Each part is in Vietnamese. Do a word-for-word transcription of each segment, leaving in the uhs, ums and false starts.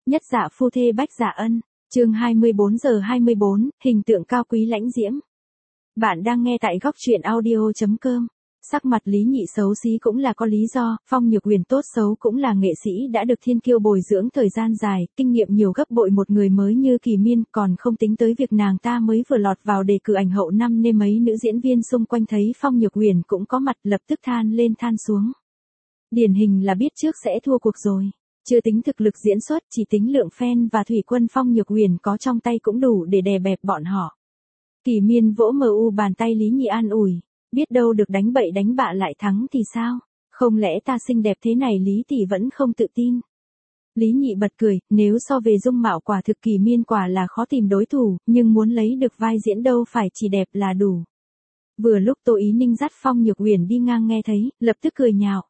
Nhất dạ phu thê Bách Dạ Ân, chương hai mươi bốn giờ hai mươi bốn, hình tượng cao quý lãnh diễm. Bạn đang nghe tại góc truyện audio chấm com. Sắc mặt Lý Nhị xấu xí cũng là có lý do, Phong Nhược Huyền tốt xấu cũng là nghệ sĩ đã được thiên kiêu bồi dưỡng thời gian dài, kinh nghiệm nhiều gấp bội một người mới như Kỳ Miên, còn không tính tới việc nàng ta mới vừa lọt vào đề cử ảnh hậu năm nên mấy nữ diễn viên xung quanh thấy Phong Nhược Huyền cũng có mặt lập tức than lên than xuống. Điển hình là biết trước sẽ thua cuộc rồi. Chưa tính thực lực diễn xuất, chỉ tính lượng fan và thủy quân Phong Nhược Huyền có trong tay cũng đủ để đè bẹp bọn họ. Kỳ Miên vỗ mờ u bàn tay Lý Nhị an ủi, biết đâu được đánh bậy đánh bạ lại thắng thì sao, không lẽ ta xinh đẹp thế này Lý tỷ vẫn không tự tin. Lý Nhị bật cười, nếu so về dung mạo quả thực Kỳ Miên quả là khó tìm đối thủ, nhưng muốn lấy được vai diễn đâu phải chỉ đẹp là đủ. Vừa lúc Tô Ý Ninh dắt Phong Nhược Huyền đi ngang nghe thấy, lập tức cười nhạo.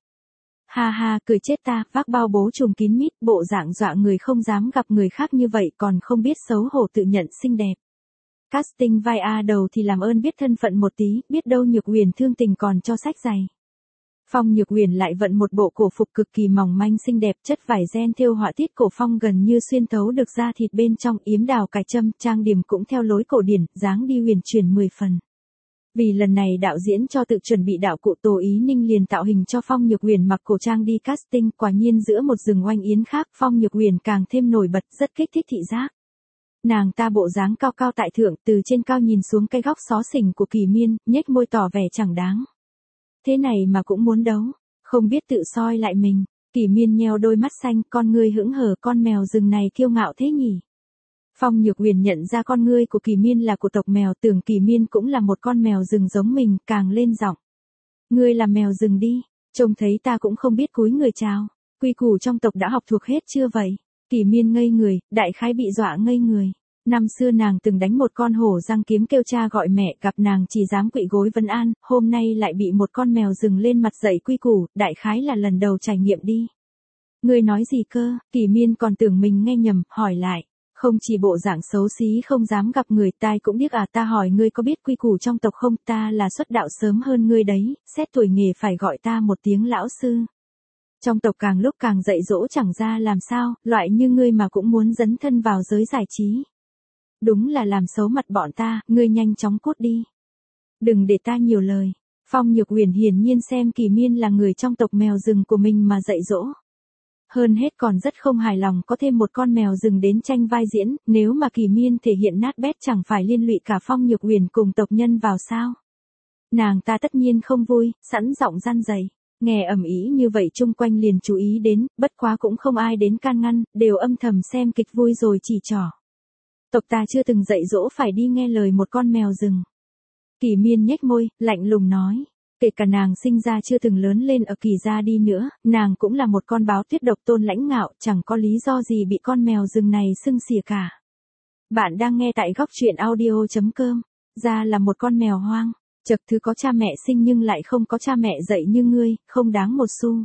Ha ha, cười chết ta, vác bao bố trùm kín mít, bộ dạng dọa người không dám gặp người khác như vậy còn không biết xấu hổ tự nhận xinh đẹp. Casting vai A đầu thì làm ơn biết thân phận một tí, biết đâu Nhược Huyền thương tình còn cho sách giày. Phong Nhược Huyền lại vận một bộ cổ phục cực kỳ mỏng manh xinh đẹp, chất vải ren thêu họa tiết cổ phong gần như xuyên thấu được da thịt bên trong, yếm đào cài châm, trang điểm cũng theo lối cổ điển, dáng đi huyền chuyển mười phần. Vì lần này đạo diễn cho tự chuẩn bị đạo cụ Tô Ý Ninh liền tạo hình cho Phong Nhược Huyền mặc cổ trang đi casting, quả nhiên giữa một rừng oanh yến khác, Phong Nhược Huyền càng thêm nổi bật, rất kích thích thị giác. Nàng ta bộ dáng cao cao tại thượng, từ trên cao nhìn xuống cái góc xó xỉnh của Kỳ Miên, nhếch môi tỏ vẻ chẳng đáng. Thế này mà cũng muốn đấu, không biết tự soi lại mình. Kỳ Miên nheo đôi mắt xanh, con ngươi hững hờ, con mèo rừng này kiêu ngạo thế nhỉ. Phong Nhược Huyền nhận ra con ngươi của Kỳ Miên là của tộc mèo, tưởng Kỳ Miên cũng là một con mèo rừng giống mình, càng lên giọng. Ngươi là mèo rừng đi, trông thấy ta cũng không biết cúi người chào, quy củ trong tộc đã học thuộc hết chưa vậy? Kỳ Miên ngây người, đại khái bị dọa ngây người. Năm xưa nàng từng đánh một con hổ răng kiếm kêu cha gọi mẹ, gặp nàng chỉ dám quỵ gối vân an, hôm nay lại bị một con mèo rừng lên mặt dạy quy củ, đại khái là lần đầu trải nghiệm đi. Ngươi nói gì cơ? Kỳ Miên còn tưởng mình nghe nhầm, hỏi lại. Không chỉ bộ dạng xấu xí không dám gặp người, tai cũng điếc à, ta hỏi ngươi có biết quy củ trong tộc không, ta là xuất đạo sớm hơn ngươi đấy, xét tuổi nghề phải gọi ta một tiếng lão sư. Trong tộc càng lúc càng dạy dỗ chẳng ra làm sao, loại như ngươi mà cũng muốn dấn thân vào giới giải trí. Đúng là làm xấu mặt bọn ta, ngươi nhanh chóng cút đi. Đừng để ta nhiều lời. Phong Nhược Huyền hiển nhiên xem Kỳ Miên là người trong tộc mèo rừng của mình mà dạy dỗ. Hơn hết còn rất không hài lòng có thêm một con mèo rừng đến tranh vai diễn, nếu mà Kỳ Miên thể hiện nát bét chẳng phải liên lụy cả Phong Nhược Huyền cùng tộc nhân vào sao. Nàng ta tất nhiên không vui, sẵn giọng răn dày. Nghe ầm ĩ như vậy chung quanh liền chú ý đến, bất quá cũng không ai đến can ngăn, đều âm thầm xem kịch vui rồi chỉ trỏ. Tộc ta chưa từng dạy dỗ phải đi nghe lời một con mèo rừng. Kỳ Miên nhếch môi, lạnh lùng nói. Kể cả nàng sinh ra chưa từng lớn lên ở Kỳ gia đi nữa, nàng cũng là một con báo tuyết độc tôn lãnh ngạo, chẳng có lý do gì bị con mèo rừng này xưng xỉa cả. Bạn đang nghe tại góc truyện audio chấm com. Ra là một con mèo hoang. Chật thứ có cha mẹ sinh nhưng lại không có cha mẹ dạy như ngươi, không đáng một xu.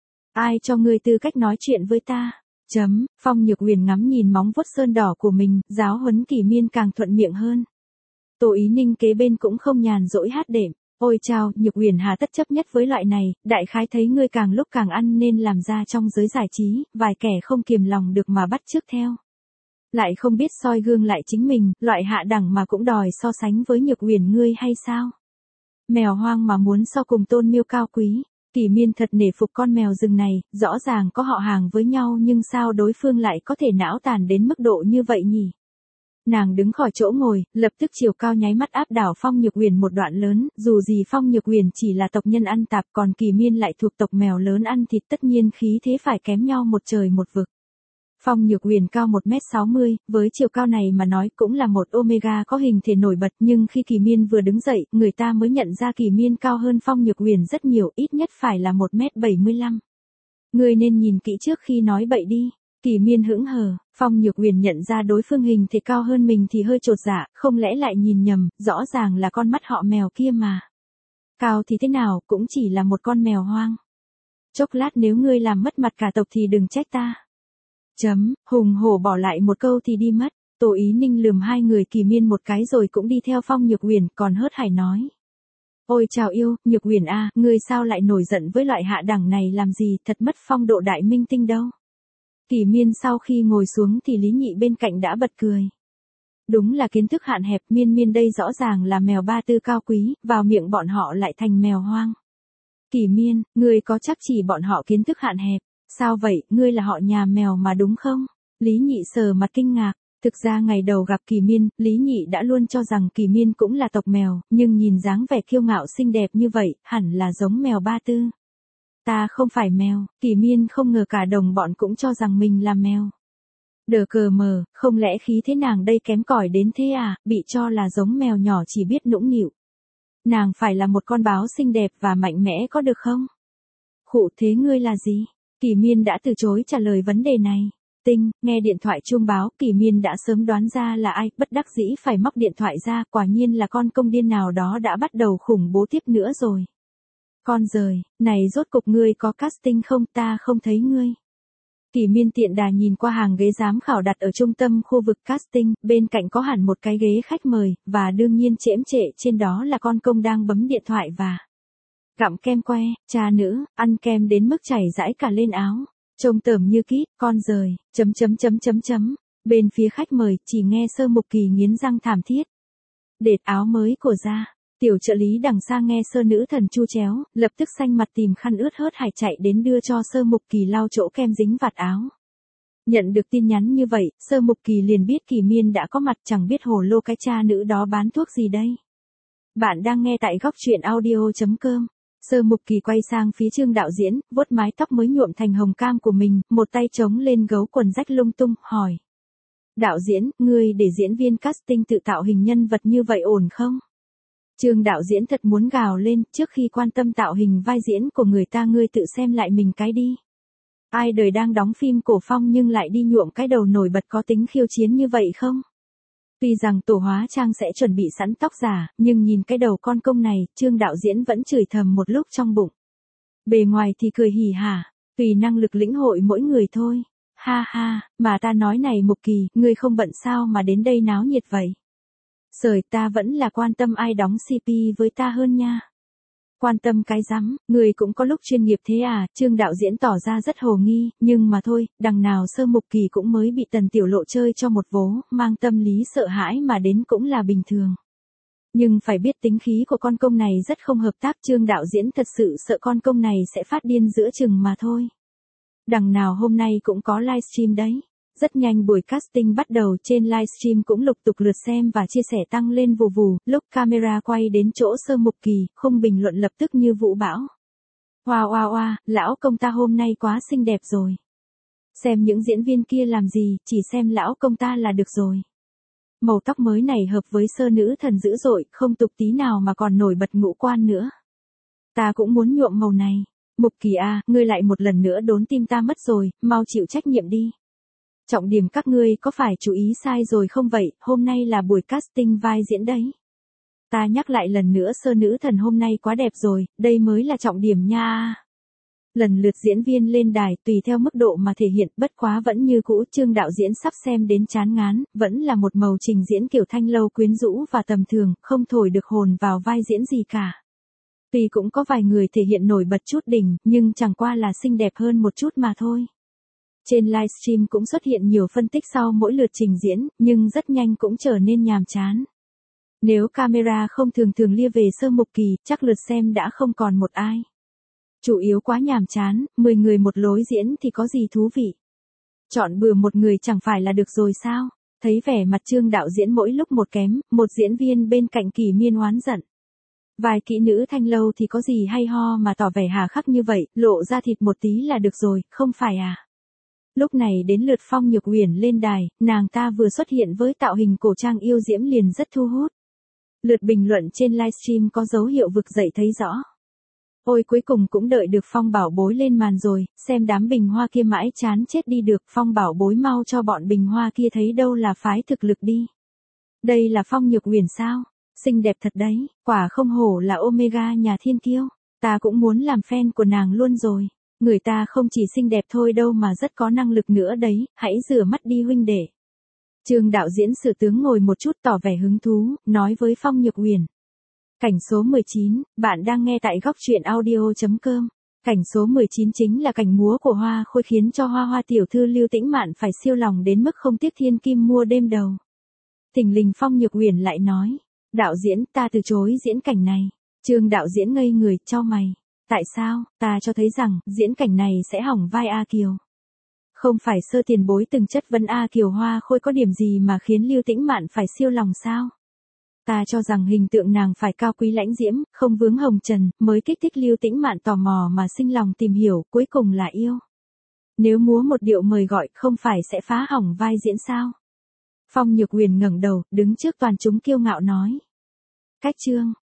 Ai cho ngươi tư cách nói chuyện với ta? Chấm, Phong Nhược Huyền ngắm nhìn móng vuốt sơn đỏ của mình, giáo huấn Kỳ Miên càng thuận miệng hơn. Tô Ý Ninh kế bên cũng không nhàn rỗi hát đệm. Ôi chao, Nhược Huyền hà tất chấp nhất với loại này, đại khái thấy ngươi càng lúc càng ăn nên làm ra trong giới giải trí, vài kẻ không kiềm lòng được mà bắt chước theo. Lại không biết soi gương lại chính mình, loại hạ đẳng mà cũng đòi so sánh với Nhược Huyền ngươi hay sao? Mèo hoang mà muốn so cùng Tôn Miêu cao quý. Kỳ Miên thật nể phục con mèo rừng này, rõ ràng có họ hàng với nhau nhưng sao đối phương lại có thể não tàn đến mức độ như vậy nhỉ? Nàng đứng khỏi chỗ ngồi, lập tức chiều cao nháy mắt áp đảo Phong Nhược Huyền một đoạn lớn, dù gì Phong Nhược Huyền chỉ là tộc nhân ăn tạp còn Kỳ Miên lại thuộc tộc mèo lớn ăn thịt, tất nhiên khí thế phải kém nhau một trời một vực. Phong Nhược Huyền cao một mét sáu mươi, với chiều cao này mà nói cũng là một Omega có hình thể nổi bật, nhưng khi Kỳ Miên vừa đứng dậy, người ta mới nhận ra Kỳ Miên cao hơn Phong Nhược Huyền rất nhiều, ít nhất phải là một mét bảy mươi lăm. Ngươi nên nhìn kỹ trước khi nói bậy đi. Kỳ Miên hững hờ, Phong Nhược Huyền nhận ra đối phương hình thể cao hơn mình thì hơi chột dạ, không lẽ lại nhìn nhầm, rõ ràng là con mắt họ mèo kia mà. Cao thì thế nào, cũng chỉ là một con mèo hoang. Chốc lát nếu ngươi làm mất mặt cả tộc thì đừng trách ta. Chấm, hùng hổ bỏ lại một câu thì đi mất. Tô Ý Ninh lườm hai người Kỳ Miên một cái rồi cũng đi theo Phong Nhược Huyền, còn hớt hải nói. Ôi chào yêu, Nhược Huyền a, ngươi sao lại nổi giận với loại hạ đẳng này làm gì, thật mất phong độ đại minh tinh đâu. Kỷ Miên sau khi ngồi xuống thì Lý Nhị bên cạnh đã bật cười. Đúng là kiến thức hạn hẹp, Miên Miên đây rõ ràng là mèo ba tư cao quý, vào miệng bọn họ lại thành mèo hoang. Kỷ Miên, ngươi có chắc chỉ bọn họ kiến thức hạn hẹp, sao vậy, ngươi là họ nhà mèo mà đúng không? Lý Nhị sờ mặt kinh ngạc. Thực ra ngày đầu gặp Kỷ Miên, Lý Nhị đã luôn cho rằng Kỷ Miên cũng là tộc mèo, nhưng nhìn dáng vẻ kiêu ngạo xinh đẹp như vậy, hẳn là giống mèo ba tư. Ta không phải mèo, Kỷ Miên không ngờ cả đồng bọn cũng cho rằng mình là mèo. Đờ cờ mờ, không lẽ khí thế nàng đây kém cỏi đến thế à, bị cho là giống mèo nhỏ chỉ biết nũng nịu. Nàng phải là một con báo xinh đẹp và mạnh mẽ có được không? Khụ, thế ngươi là gì? Kỷ Miên đã từ chối trả lời vấn đề này. Tinh, nghe điện thoại chuông báo, Kỷ Miên đã sớm đoán ra là ai, bất đắc dĩ phải móc điện thoại ra, quả nhiên là con công điên nào đó đã bắt đầu khủng bố tiếp nữa rồi. Con giời, này rốt cục ngươi có casting không, ta không thấy ngươi. Kỷ Miên tiện đà nhìn qua hàng ghế giám khảo đặt ở trung tâm khu vực casting, bên cạnh có hẳn một cái ghế khách mời, và đương nhiên chễm trệ trên đó là con công đang bấm điện thoại và gặm kem que, cha nữ, ăn kem đến mức chảy rãi cả lên áo. Trông tởm như kít, con giời, chấm chấm chấm chấm chấm. Bên phía khách mời, chỉ nghe Sơ Mục Kỳ nghiến răng thảm thiết. Đệt áo mới của ra. Tiểu trợ lý đằng xa nghe Sơ nữ thần chu chéo, lập tức xanh mặt tìm khăn ướt hớt hải chạy đến đưa cho Sơ Mục Kỳ lau chỗ kem dính vạt áo. Nhận được tin nhắn như vậy, Sơ Mục Kỳ liền biết Kỷ Miên đã có mặt, chẳng biết hồ lô cái cha nữ đó bán thuốc gì đây. Bạn đang nghe tại góc truyện audio chấm com. Sơ Mục Kỳ quay sang phía Trương đạo diễn, vuốt mái tóc mới nhuộm thành hồng cam của mình, một tay chống lên gấu quần rách lung tung, hỏi. Đạo diễn, ngươi để diễn viên casting tự tạo hình nhân vật như vậy ổn không? Trương đạo diễn thật muốn gào lên, trước khi quan tâm tạo hình vai diễn của người ta ngươi tự xem lại mình cái đi. Ai đời đang đóng phim cổ phong nhưng lại đi nhuộm cái đầu nổi bật có tính khiêu chiến như vậy không? Tuy rằng tổ hóa trang sẽ chuẩn bị sẵn tóc giả, nhưng nhìn cái đầu con công này, Trương đạo diễn vẫn chửi thầm một lúc trong bụng. Bề ngoài thì cười hỉ hả, tùy năng lực lĩnh hội mỗi người thôi. Ha ha, mà ta nói này Mục Kỳ, ngươi không bận sao mà đến đây náo nhiệt vậy? Sời, ta vẫn là quan tâm ai đóng xê pê với ta hơn nha. Quan tâm cái rắm, người cũng có lúc chuyên nghiệp thế à, Trương đạo diễn tỏ ra rất hồ nghi, nhưng mà thôi, đằng nào Sơ Mục Kỳ cũng mới bị Tần Tiểu Lộ chơi cho một vố, mang tâm lý sợ hãi mà đến cũng là bình thường. Nhưng phải biết tính khí của con công này rất không hợp tác, Trương đạo diễn thật sự sợ con công này sẽ phát điên giữa chừng mà thôi. Đằng nào hôm nay cũng có livestream đấy. Rất nhanh buổi casting bắt đầu, trên livestream cũng lục tục lượt xem và chia sẻ tăng lên vù vù, lúc camera quay đến chỗ Sơ Mục Kỳ, khung bình luận lập tức như vũ bão. Wow wow wow, lão công ta hôm nay quá xinh đẹp rồi. Xem những diễn viên kia làm gì, chỉ xem lão công ta là được rồi. Màu tóc mới này hợp với Sơ nữ thần dữ dội, không tục tí nào mà còn nổi bật ngũ quan nữa. Ta cũng muốn nhuộm màu này. Mục Kỳ à, ngươi lại một lần nữa đốn tim ta mất rồi, mau chịu trách nhiệm đi. Trọng điểm các ngươi có phải chú ý sai rồi không vậy, hôm nay là buổi casting vai diễn đấy. Ta nhắc lại lần nữa, Sơ nữ thần hôm nay quá đẹp rồi, đây mới là trọng điểm nha. Lần lượt diễn viên lên đài, tùy theo mức độ mà thể hiện, bất quá vẫn như cũ, Trương đạo diễn sắp xem đến chán ngán, vẫn là một màu trình diễn kiểu thanh lâu quyến rũ và tầm thường, không thổi được hồn vào vai diễn gì cả. Tuy cũng có vài người thể hiện nổi bật chút đỉnh, nhưng chẳng qua là xinh đẹp hơn một chút mà thôi. Trên livestream cũng xuất hiện nhiều phân tích sau mỗi lượt trình diễn, nhưng rất nhanh cũng trở nên nhàm chán. Nếu camera không thường thường lia về Sơ Mục Kỳ, chắc lượt xem đã không còn một ai. Chủ yếu quá nhàm chán, mười người một lối diễn thì có gì thú vị. Chọn bừa một người chẳng phải là được rồi sao? Thấy vẻ mặt Trương đạo diễn mỗi lúc một kém, một diễn viên bên cạnh Kỷ Miên oán giận. Vài kỹ nữ thanh lâu thì có gì hay ho mà tỏ vẻ hà khắc như vậy, lộ ra thịt một tí là được rồi, không phải à? Lúc này đến lượt Phong Nhược Uyển lên đài, nàng ta vừa xuất hiện với tạo hình cổ trang yêu diễm liền rất thu hút. Lượt bình luận trên livestream có dấu hiệu vực dậy thấy rõ. Ôi cuối cùng cũng đợi được Phong Bảo Bối lên màn rồi, xem đám bình hoa kia mãi chán chết đi được, Phong Bảo Bối mau cho bọn bình hoa kia thấy đâu là phái thực lực đi. Đây là Phong Nhược Uyển sao? Xinh đẹp thật đấy, quả không hổ là Omega nhà thiên kiêu, ta cũng muốn làm fan của nàng luôn rồi. Người ta không chỉ xinh đẹp thôi đâu mà rất có năng lực nữa đấy, hãy rửa mắt đi huynh đệ. Trương đạo diễn Sử Tướng ngồi một chút tỏ vẻ hứng thú, nói với Phong Nhược Uyển. Cảnh số mười chín, bạn đang nghe tại góc truyện audio chấm com. Cảnh số mười chín chính là cảnh múa của Hoa Khôi khiến cho Hoa Hoa tiểu thư Lưu Tĩnh Mạn phải siêu lòng đến mức không tiếc thiên kim mua đêm đầu. Thình lình Phong Nhược Uyển lại nói, đạo diễn ta từ chối diễn cảnh này. Trương đạo diễn ngây người, chau mày. Tại sao, ta cho thấy rằng, diễn cảnh này sẽ hỏng vai A Kiều. Không phải Sơ tiền bối từng chất vấn A Kiều Hoa Khôi có điểm gì mà khiến Lưu Tĩnh Mạn phải siêu lòng sao? Ta cho rằng hình tượng nàng phải cao quý lãnh diễm, không vướng hồng trần, mới kích thích Lưu Tĩnh Mạn tò mò mà sinh lòng tìm hiểu, cuối cùng là yêu. Nếu múa một điệu mời gọi không phải sẽ phá hỏng vai diễn sao? Phong Nhược Uyển ngẩng đầu, đứng trước toàn chúng kiêu ngạo nói. Cách chương